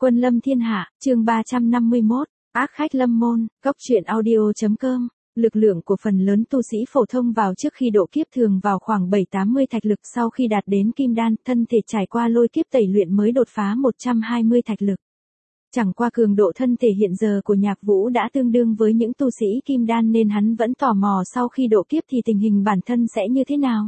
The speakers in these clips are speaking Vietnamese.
Quân lâm thiên hạ, chương 351, ác khách lâm môn, góc truyện audio.com. Lực lượng của phần lớn tu sĩ phổ thông vào trước khi độ kiếp thường vào khoảng 7-80 thạch lực, sau khi đạt đến kim đan, thân thể trải qua lôi kiếp tẩy luyện mới đột phá 120 thạch lực. Chẳng qua cường độ thân thể hiện giờ của Nhạc Vũ đã tương đương với những tu sĩ kim đan nên hắn vẫn tò mò sau khi độ kiếp thì tình hình bản thân sẽ như thế nào.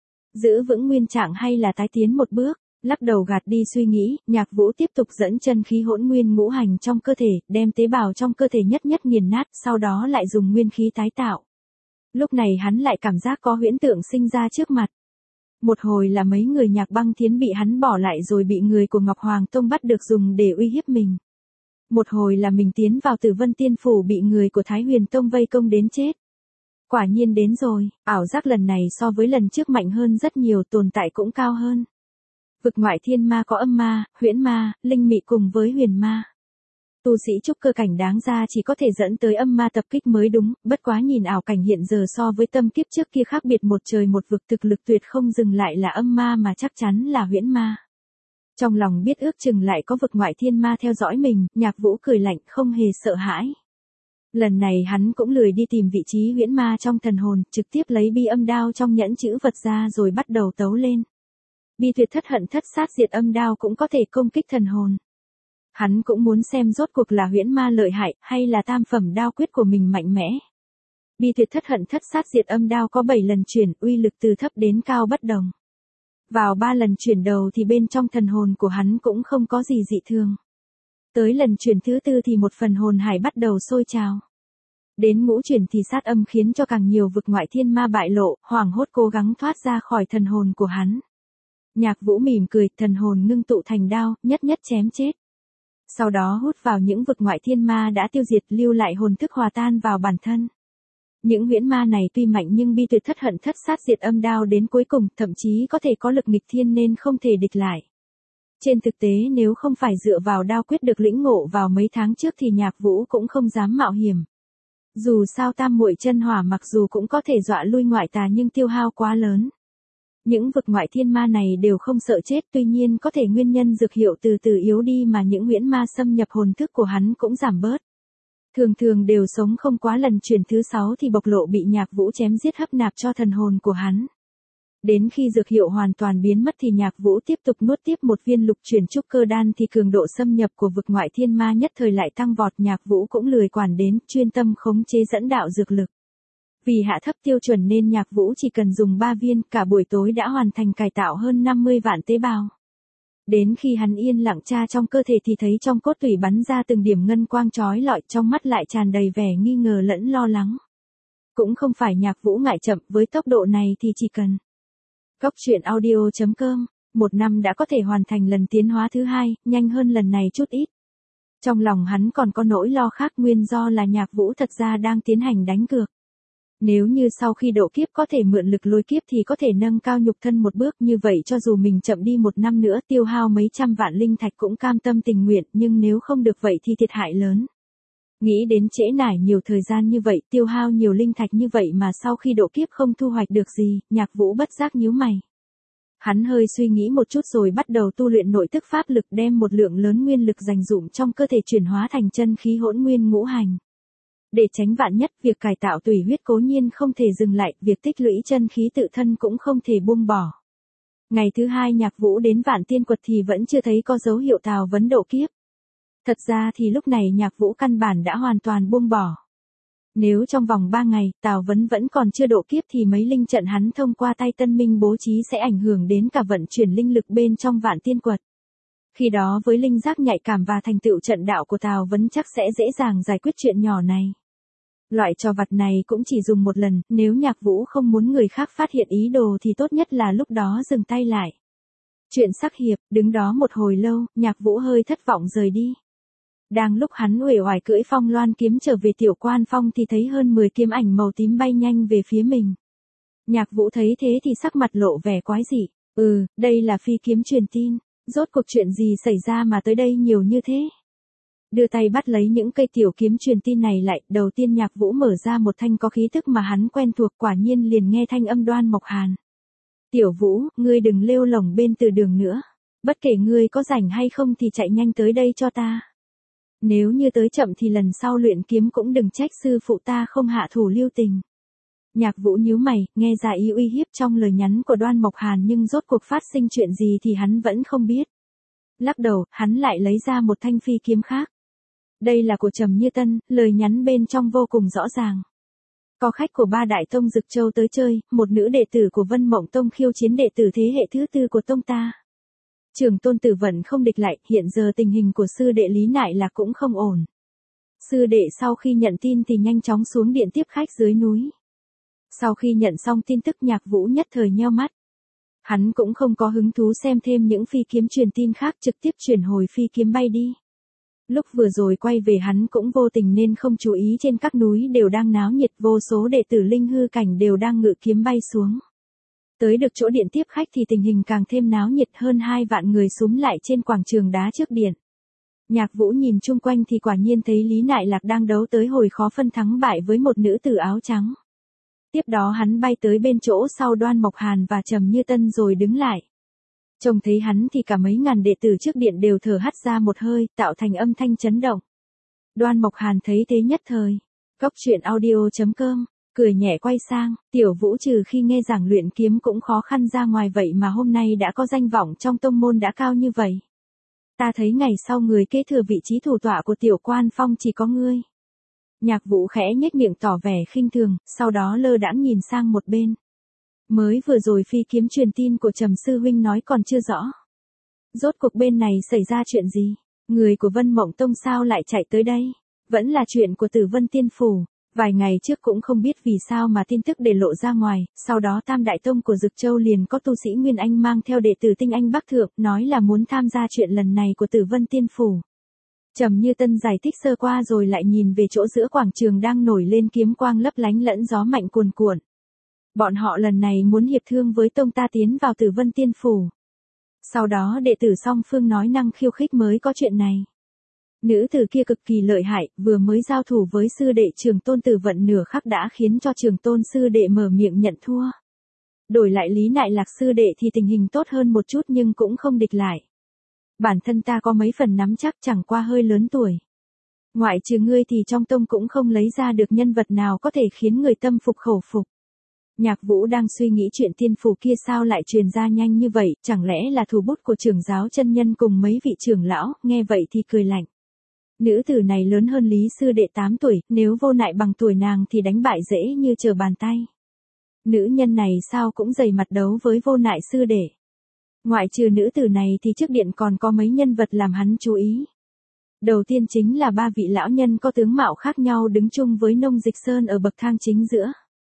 Giữ vững nguyên trạng hay là tái tiến một bước. Lắc đầu gạt đi suy nghĩ, Nhạc Vũ tiếp tục dẫn chân khí hỗn nguyên ngũ hành trong cơ thể, đem tế bào trong cơ thể nhất nhất nghiền nát, sau đó lại dùng nguyên khí tái tạo. Lúc này hắn lại cảm giác có huyễn tượng sinh ra trước mặt. Một hồi là mấy người Nhạc Băng Thiến bị hắn bỏ lại rồi bị người của Ngọc Hoàng Tông bắt được dùng để uy hiếp mình. Một hồi là mình tiến vào Tử Vân Tiên Phủ bị người của Thái Huyền Tông vây công đến chết. Quả nhiên đến rồi, ảo giác lần này so với lần trước mạnh hơn rất nhiều, tồn tại cũng cao hơn. Vực ngoại thiên ma có âm ma, huyễn ma, linh mị cùng với huyền ma. Tu sĩ trúc cơ cảnh đáng ra chỉ có thể dẫn tới âm ma tập kích mới đúng, bất quá nhìn ảo cảnh hiện giờ so với tâm kiếp trước kia khác biệt một trời một vực, thực lực tuyệt không dừng lại là âm ma mà chắc chắn là huyễn ma. Trong lòng biết ước chừng lại có vực ngoại thiên ma theo dõi mình, Nhạc Vũ cười lạnh không hề sợ hãi. Lần này hắn cũng lười đi tìm vị trí huyễn ma trong thần hồn, trực tiếp lấy bi âm đao trong nhẫn chữ vật ra rồi bắt đầu tấu lên. Bi tuyệt thất hận thất sát diệt âm đao cũng có thể công kích thần hồn. Hắn cũng muốn xem rốt cuộc là huyễn ma lợi hại hay là tam phẩm đao quyết của mình mạnh mẽ. Bi tuyệt thất hận thất sát diệt âm đao có 7 lần chuyển, uy lực từ thấp đến cao bất đồng. Vào 3 lần chuyển đầu thì bên trong thần hồn của hắn cũng không có gì dị thường. Tới lần chuyển thứ 4 thì một phần hồn hải bắt đầu sôi trào. Đến ngũ chuyển thì sát âm khiến cho càng nhiều vực ngoại thiên ma bại lộ, hoảng hốt cố gắng thoát ra khỏi thần hồn của hắn. Nhạc Vũ mỉm cười, thần hồn ngưng tụ thành đao, nhất nhất chém chết. Sau đó hút vào những vực ngoại thiên ma đã tiêu diệt, lưu lại hồn thức hòa tan vào bản thân. Những huyễn ma này tuy mạnh nhưng bi tuyệt thất hận thất sát diệt âm đao đến cuối cùng thậm chí có thể có lực nghịch thiên nên không thể địch lại. Trên thực tế nếu không phải dựa vào đao quyết được lĩnh ngộ vào mấy tháng trước thì Nhạc Vũ cũng không dám mạo hiểm. Dù sao tam muội chân hỏa mặc dù cũng có thể dọa lui ngoại tà nhưng tiêu hao quá lớn. Những vực ngoại thiên ma này đều không sợ chết, tuy nhiên có thể nguyên nhân dược hiệu từ từ yếu đi mà những huyễn ma xâm nhập hồn thức của hắn cũng giảm bớt. Thường thường đều sống không quá lần chuyển thứ 6 thì bộc lộ bị Nhạc Vũ chém giết hấp nạp cho thần hồn của hắn. Đến khi dược hiệu hoàn toàn biến mất thì Nhạc Vũ tiếp tục nuốt tiếp một viên lục chuyển trúc cơ đan thì cường độ xâm nhập của vực ngoại thiên ma nhất thời lại tăng vọt, Nhạc Vũ cũng lười quản đến, chuyên tâm khống chế dẫn đạo dược lực. Vì hạ thấp tiêu chuẩn nên Nhạc Vũ chỉ cần dùng 3 viên, cả buổi tối đã hoàn thành cải tạo hơn 50 vạn tế bào. Đến khi hắn yên lặng tra trong cơ thể thì thấy trong cốt tủy bắn ra từng điểm ngân quang chói lọi, trong mắt lại tràn đầy vẻ nghi ngờ lẫn lo lắng. Cũng không phải Nhạc Vũ ngại chậm, với tốc độ này thì chỉ cần góc truyện audio.com, 1 năm đã có thể hoàn thành lần tiến hóa thứ 2, nhanh hơn lần này chút ít. Trong lòng hắn còn có nỗi lo khác, nguyên do là Nhạc Vũ thật ra đang tiến hành đánh cược. Nếu như sau khi độ kiếp có thể mượn lực lôi kiếp thì có thể nâng cao nhục thân một bước, như vậy cho dù mình chậm đi 1 năm nữa tiêu hao mấy trăm vạn linh thạch cũng cam tâm tình nguyện, nhưng nếu không được vậy thì thiệt hại lớn. Nghĩ đến trễ nải nhiều thời gian như vậy, tiêu hao nhiều linh thạch như vậy mà sau khi độ kiếp không thu hoạch được gì, Nhạc Vũ bất giác nhíu mày. Hắn hơi suy nghĩ một chút rồi bắt đầu tu luyện nội tức pháp lực, đem một lượng lớn nguyên lực dành dụm trong cơ thể chuyển hóa thành chân khí hỗn nguyên ngũ hành. Để tránh vạn nhất, việc cải tạo tủy huyết cố nhiên không thể dừng lại, việc tích lũy chân khí tự thân cũng không thể buông bỏ. Ngày thứ 2 Nhạc Vũ đến Vạn Tiên Quật thì vẫn chưa thấy có dấu hiệu Tào Vấn độ kiếp. Thật ra thì lúc này Nhạc Vũ căn bản đã hoàn toàn buông bỏ. Nếu trong vòng 3 ngày, Tào Vấn vẫn còn chưa độ kiếp thì mấy linh trận hắn thông qua tay Tân Minh bố trí sẽ ảnh hưởng đến cả vận chuyển linh lực bên trong Vạn Tiên Quật. Khi đó với linh giác nhạy cảm và thành tựu trận đạo của Tào Vấn chắc sẽ dễ dàng giải quyết chuyện nhỏ này. Loại trò vặt này cũng chỉ dùng một lần, nếu Nhạc Vũ không muốn người khác phát hiện ý đồ thì tốt nhất là lúc đó dừng tay lại. Chuyện sắc hiệp, đứng đó một hồi lâu, Nhạc Vũ hơi thất vọng rời đi. Đang lúc hắn uể oải cưỡi phong loan kiếm trở về Tiểu Quan Phong thì thấy hơn 10 kiếm ảnh màu tím bay nhanh về phía mình. Nhạc Vũ thấy thế thì sắc mặt lộ vẻ quái dị. Đây là phi kiếm truyền tin. Rốt cuộc chuyện gì xảy ra mà tới đây nhiều như thế? Đưa tay bắt lấy những cây tiểu kiếm truyền tin này lại, đầu tiên Nhạc Vũ mở ra một thanh có khí tức mà hắn quen thuộc, quả nhiên liền nghe thanh âm Đoan Mộc Hàn. Tiểu Vũ, ngươi đừng lêu lổng bên từ đường nữa. Bất kể ngươi có rảnh hay không thì chạy nhanh tới đây cho ta. Nếu như tới chậm thì lần sau luyện kiếm cũng đừng trách sư phụ ta không hạ thủ lưu tình. Nhạc Vũ nhíu mày, nghe ra ý uy hiếp trong lời nhắn của Đoan Mộc Hàn nhưng rốt cuộc phát sinh chuyện gì thì hắn vẫn không biết. Lắc đầu, hắn lại lấy ra một thanh phi kiếm khác. Đây là của Trầm Như Tân, lời nhắn bên trong vô cùng rõ ràng. Có khách của ba đại tông Dực Châu tới chơi, một nữ đệ tử của Vân Mộng Tông khiêu chiến đệ tử thế hệ thứ 4 của tông ta. Trường Tôn Tử Vận không địch lại, hiện giờ tình hình của sư đệ Lý Nại Lạc cũng không ổn. Sư đệ sau khi nhận tin thì nhanh chóng xuống điện tiếp khách dưới núi. Sau khi nhận xong tin tức Nhạc Vũ nhất thời nheo mắt. Hắn cũng không có hứng thú xem thêm những phi kiếm truyền tin khác, trực tiếp chuyển hồi phi kiếm bay đi. Lúc vừa rồi quay về hắn cũng vô tình nên không chú ý trên các núi đều đang náo nhiệt, vô số đệ tử linh hư cảnh đều đang ngự kiếm bay xuống. Tới được chỗ điện tiếp khách thì tình hình càng thêm náo nhiệt, hơn 2 vạn người xúm lại trên quảng trường đá trước điện. Nhạc Vũ nhìn chung quanh thì quả nhiên thấy Lý Nại Lạc đang đấu tới hồi khó phân thắng bại với một nữ tử áo trắng. Tiếp đó hắn bay tới bên chỗ sau Đoan Mộc Hàn và Trầm Như Tân rồi đứng lại. Trông thấy hắn thì cả mấy ngàn đệ tử trước điện đều thở hắt ra một hơi, tạo thành âm thanh chấn động. Đoan Mộc Hàn thấy thế nhất thời. Cốc truyện audio.com, cười nhẹ quay sang, Tiểu Vũ trừ khi nghe giảng luyện kiếm cũng khó khăn ra ngoài vậy mà hôm nay đã có danh vọng trong tông môn đã cao như vậy. Ta thấy ngày sau người kế thừa vị trí thủ tọa của Tiểu Quan Phong chỉ có ngươi. Nhạc Vũ khẽ nhếch miệng tỏ vẻ khinh thường, sau đó lơ đãng nhìn sang một bên. Mới vừa rồi phi kiếm truyền tin của Trầm sư huynh nói còn chưa rõ. Rốt cuộc bên này xảy ra chuyện gì? Người của Vân Mộng Tông sao lại chạy tới đây? Vẫn là chuyện của Tử Vân Tiên Phủ. Vài ngày trước cũng không biết vì sao mà tin tức để lộ ra ngoài, sau đó Tam Đại Tông của Dực Châu liền có tu sĩ Nguyên Anh mang theo đệ tử Tinh Anh Bắc Thượng, nói là muốn tham gia chuyện lần này của Tử Vân Tiên Phủ. Trầm Như Tân giải thích sơ qua rồi lại nhìn về chỗ giữa quảng trường đang nổi lên kiếm quang lấp lánh lẫn gió mạnh cuồn cuộn. Bọn họ lần này muốn hiệp thương với tông ta tiến vào Tử Vân Tiên Phủ. Sau đó đệ tử song phương nói năng khiêu khích mới có chuyện này. Nữ tử kia cực kỳ lợi hại, vừa mới giao thủ với sư đệ Trường Tôn Tử Vận nửa khắc đã khiến cho Trường Tôn sư đệ mở miệng nhận thua. Đổi lại Lý Nại Lạc sư đệ thì tình hình tốt hơn một chút nhưng cũng không địch lại. Bản thân ta có mấy phần nắm chắc, chẳng qua hơi lớn tuổi. Ngoại trừ ngươi thì trong tông cũng không lấy ra được nhân vật nào có thể khiến người tâm phục khẩu phục. Nhạc Vũ đang suy nghĩ chuyện tiên phủ kia sao lại truyền ra nhanh như vậy, chẳng lẽ là thủ bút của trưởng giáo chân nhân cùng mấy vị trưởng lão, nghe vậy thì cười lạnh. Nữ tử này lớn hơn Lý sư đệ 8 tuổi, nếu Vô Nại bằng tuổi nàng thì đánh bại dễ như trở bàn tay. Nữ nhân này sao cũng dày mặt đấu với Vô Nại sư đệ. Ngoại trừ nữ tử này thì trước điện còn có mấy nhân vật làm hắn chú ý. Đầu tiên chính là 3 vị lão nhân có tướng mạo khác nhau đứng chung với Nông Dịch Sơn ở bậc thang chính giữa.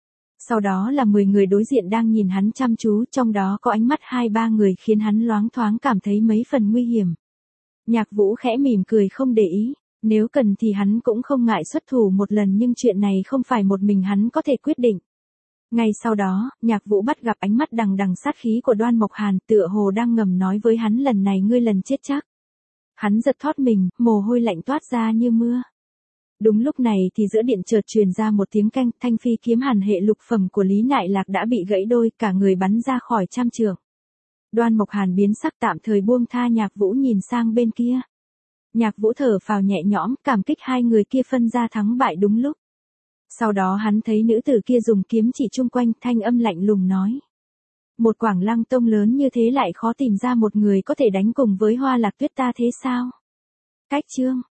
Sau đó là 10 người đối diện đang nhìn hắn chăm chú, trong đó có ánh mắt 2-3 người khiến hắn loáng thoáng cảm thấy mấy phần nguy hiểm. Nhạc Vũ khẽ mỉm cười không để ý, nếu cần thì hắn cũng không ngại xuất thủ một lần nhưng chuyện này không phải một mình hắn có thể quyết định. Ngay sau đó, Nhạc Vũ bắt gặp ánh mắt đằng đằng sát khí của Đoan Mộc Hàn, tựa hồ đang ngầm nói với hắn lần này ngươi lần chết chắc. Hắn giật thót mình, mồ hôi lạnh toát ra như mưa. Đúng lúc này thì giữa điện chợt truyền ra một tiếng canh, thanh phi kiếm hàn hệ lục phẩm của Lý Nại Lạc đã bị gãy đôi, cả người bắn ra khỏi trăm trượng. Đoan Mộc Hàn biến sắc tạm thời buông tha Nhạc Vũ nhìn sang bên kia. Nhạc Vũ thở phào nhẹ nhõm, cảm kích hai người kia phân ra thắng bại đúng lúc. Sau đó hắn thấy nữ tử kia dùng kiếm chỉ chung quanh, thanh âm lạnh lùng nói. Một Quảng Lăng tông lớn như thế lại khó tìm ra một người có thể đánh cùng với Hoa Lạc Tuyết ta thế sao? Cách chương